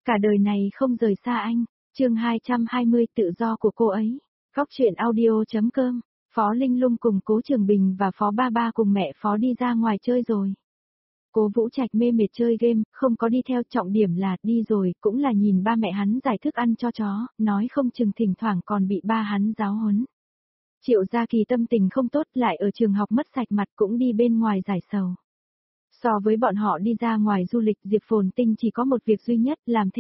Cả đời này không rời xa anh. Chương 220 tự do của cô ấy. Góc truyện audio.com. Phó Linh Lung cùng Cố Trường Bình và Phó Ba Ba cùng mẹ Phó đi ra ngoài chơi rồi. Cố Vũ Trạch mê mệt chơi game, không có đi theo, trọng điểm là đi rồi, cũng là nhìn ba mẹ hắn giải thức ăn cho chó, nói không chừng thỉnh thoảng còn bị ba hắn giáo huấn. Triệu Gia Kỳ tâm tình không tốt, lại ở trường học mất sạch mặt, cũng đi bên ngoài giải sầu. So với bọn họ đi ra ngoài du lịch, Diệp Phồn Tinh chỉ có một việc duy nhất, làm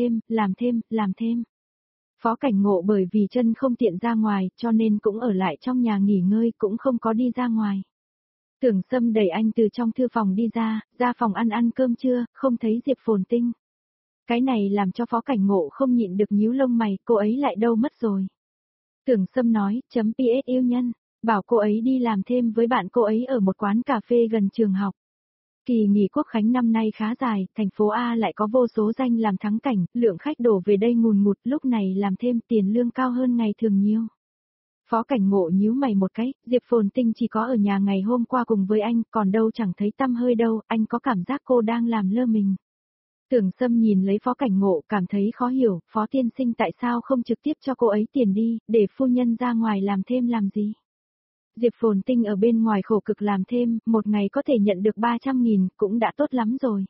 thêm. Phó Cảnh Ngộ bởi vì chân không tiện ra ngoài, cho nên cũng ở lại trong nhà nghỉ ngơi, cũng không có đi ra ngoài. Tưởng Sâm đẩy anh từ trong thư phòng đi ra phòng ăn cơm trưa, không thấy Diệp Phồn Tinh. Cái này làm cho Phó Cảnh Ngộ không nhịn được nhíu lông mày, cô ấy lại đâu mất rồi. Tưởng Sâm nói, PS yêu nhân, bảo cô ấy đi làm thêm với bạn cô ấy ở một quán cà phê gần trường học. Kỳ nghỉ Quốc khánh năm nay khá dài, thành phố A lại có vô số danh làm thắng cảnh, lượng khách đổ về đây ngùn ngụt, lúc này làm thêm tiền lương cao hơn ngày thường nhiều. Phó Cảnh Ngộ nhíu mày một cái, Diệp Phồn Tinh chỉ có ở nhà ngày hôm qua cùng với anh, còn đâu chẳng thấy tăm hơi đâu, anh có cảm giác cô đang làm lơ mình. Tưởng Sâm nhìn lấy Phó Cảnh Ngộ, cảm thấy khó hiểu, Phó tiên sinh tại sao không trực tiếp cho cô ấy tiền đi, để phu nhân ra ngoài làm thêm làm gì. Diệp Phồn Tinh ở bên ngoài khổ cực làm thêm, một ngày có thể nhận được 300.000, cũng đã tốt lắm rồi.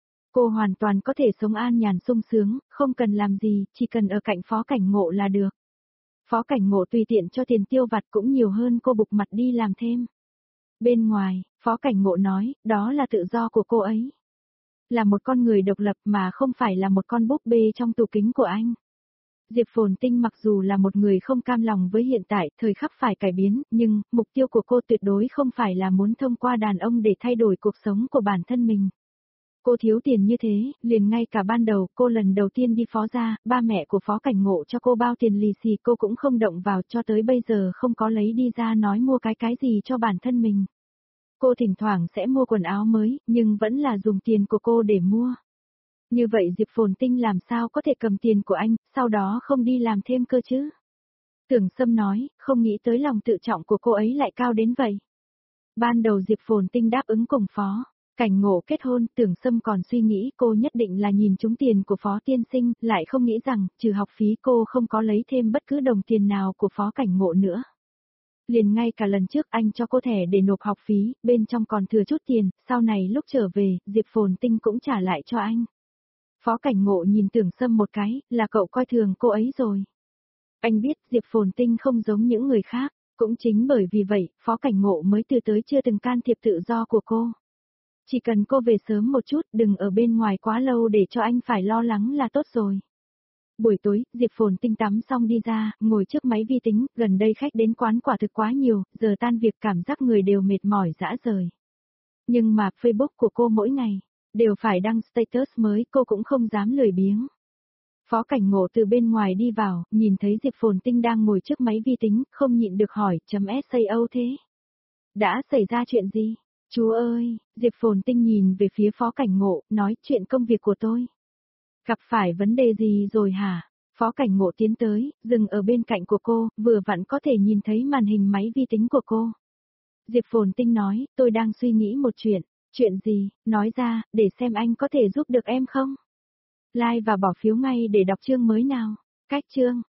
Cô hoàn toàn có thể sống an nhàn sung sướng, không cần làm gì, chỉ cần ở cạnh Phó Cảnh Ngộ là được. Phó Cảnh Ngộ tùy tiện cho tiền tiêu vặt cũng nhiều hơn cô bục mặt đi làm thêm. Bên ngoài, Phó Cảnh Ngộ nói, đó là tự do của cô ấy. Là một con người độc lập mà không phải là một con búp bê trong tủ kính của anh. Diệp Phồn Tinh mặc dù là một người không cam lòng với hiện tại, thời khắc phải cải biến, nhưng, mục tiêu của cô tuyệt đối không phải là muốn thông qua đàn ông để thay đổi cuộc sống của bản thân mình. Cô thiếu tiền như thế, liền ngay cả ban đầu cô lần đầu tiên đi Phó gia, ba mẹ của Phó Cảnh Ngộ cho cô bao tiền lì xì cô cũng không động vào, cho tới bây giờ không có lấy đi ra nói mua cái gì cho bản thân mình. Cô thỉnh thoảng sẽ mua quần áo mới, nhưng vẫn là dùng tiền của cô để mua. Như vậy Diệp Phồn Tinh làm sao có thể cầm tiền của anh, sau đó không đi làm thêm cơ chứ? Tưởng Sâm nói, không nghĩ tới lòng tự trọng của cô ấy lại cao đến vậy. Ban đầu Diệp Phồn Tinh đáp ứng cùng Phó Cảnh Ngộ kết hôn, Tưởng Sâm còn suy nghĩ cô nhất định là nhìn trúng tiền của Phó tiên sinh, lại không nghĩ rằng, trừ học phí cô không có lấy thêm bất cứ đồng tiền nào của Phó Cảnh Ngộ nữa. Liền ngay cả lần trước anh cho cô thẻ để nộp học phí, bên trong còn thừa chút tiền, sau này lúc trở về, Diệp Phồn Tinh cũng trả lại cho anh. Phó Cảnh Ngộ nhìn Tưởng Sâm một cái, là cậu coi thường cô ấy rồi. Anh biết Diệp Phồn Tinh không giống những người khác, cũng chính bởi vì vậy, Phó Cảnh Ngộ mới từ tới chưa từng can thiệp tự do của cô. Chỉ cần cô về sớm một chút, đừng ở bên ngoài quá lâu để cho anh phải lo lắng là tốt rồi. Buổi tối, Diệp Phồn Tinh tắm xong đi ra, ngồi trước máy vi tính, gần đây khách đến quán quả thực quá nhiều, giờ tan việc cảm giác người đều mệt mỏi rã rời. Nhưng mà Facebook của cô mỗi ngày đều phải đăng status mới, cô cũng không dám lười biếng. Phó Cảnh Ngộ từ bên ngoài đi vào, nhìn thấy Diệp Phồn Tinh đang ngồi trước máy vi tính, không nhịn được hỏi, .sao thế? Đã xảy ra chuyện gì? Chú ơi, Diệp Phồn Tinh nhìn về phía Phó Cảnh Ngộ, nói chuyện công việc của tôi. Gặp phải vấn đề gì rồi hả? Phó Cảnh Ngộ tiến tới, dừng ở bên cạnh của cô, vừa vặn có thể nhìn thấy màn hình máy vi tính của cô. Diệp Phồn Tinh nói, tôi đang suy nghĩ một chuyện. Chuyện gì, nói ra, để xem anh có thể giúp được em không? Like và bỏ phiếu ngay để đọc chương mới nào. Cách chương.